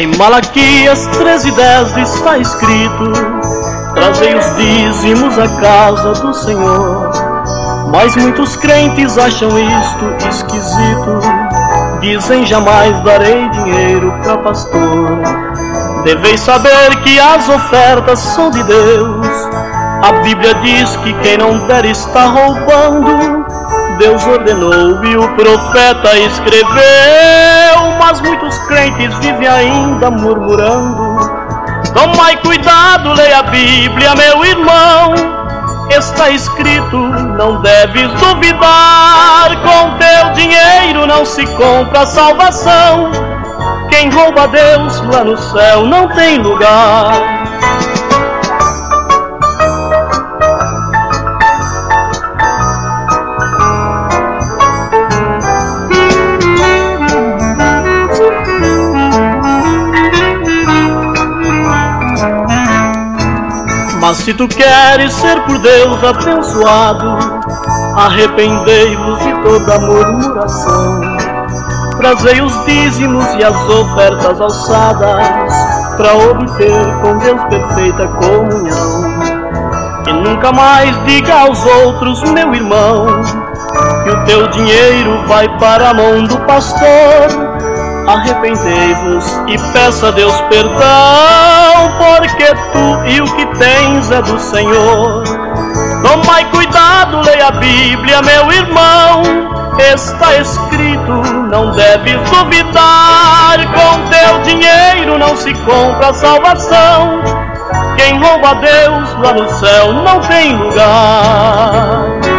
Em Malaquias 13:10 está escrito: trazei os dízimos à casa do Senhor. Mas muitos crentes acham isto esquisito, dizem: jamais darei dinheiro para pastor. Deveis saber que as ofertas são de Deus. A Bíblia diz que quem não der está roubando. Deus ordenou e o profeta escreveu, mas muitos crentes vivem ainda murmurando. Tomai cuidado, leia a Bíblia, meu irmão. Está escrito, não deves duvidar. Com teu dinheiro não se compra salvação. Quem rouba a Deus lá no céu não tem lugar. Mas se tu queres ser por Deus abençoado, arrependei-vos de toda murmuração. Trazei os dízimos e as ofertas alçadas, para obter com Deus perfeita comunhão. E nunca mais diga aos outros, meu irmão, que o teu dinheiro vai para a mão do pastor. Arrependei-vos e peça a Deus perdão, porque tu e o que tens é do Senhor. Tomai cuidado, leia a Bíblia, meu irmão. Está escrito, não deves duvidar. Com teu dinheiro não se compra salvação. Quem rouba a Deus lá no céu não tem lugar.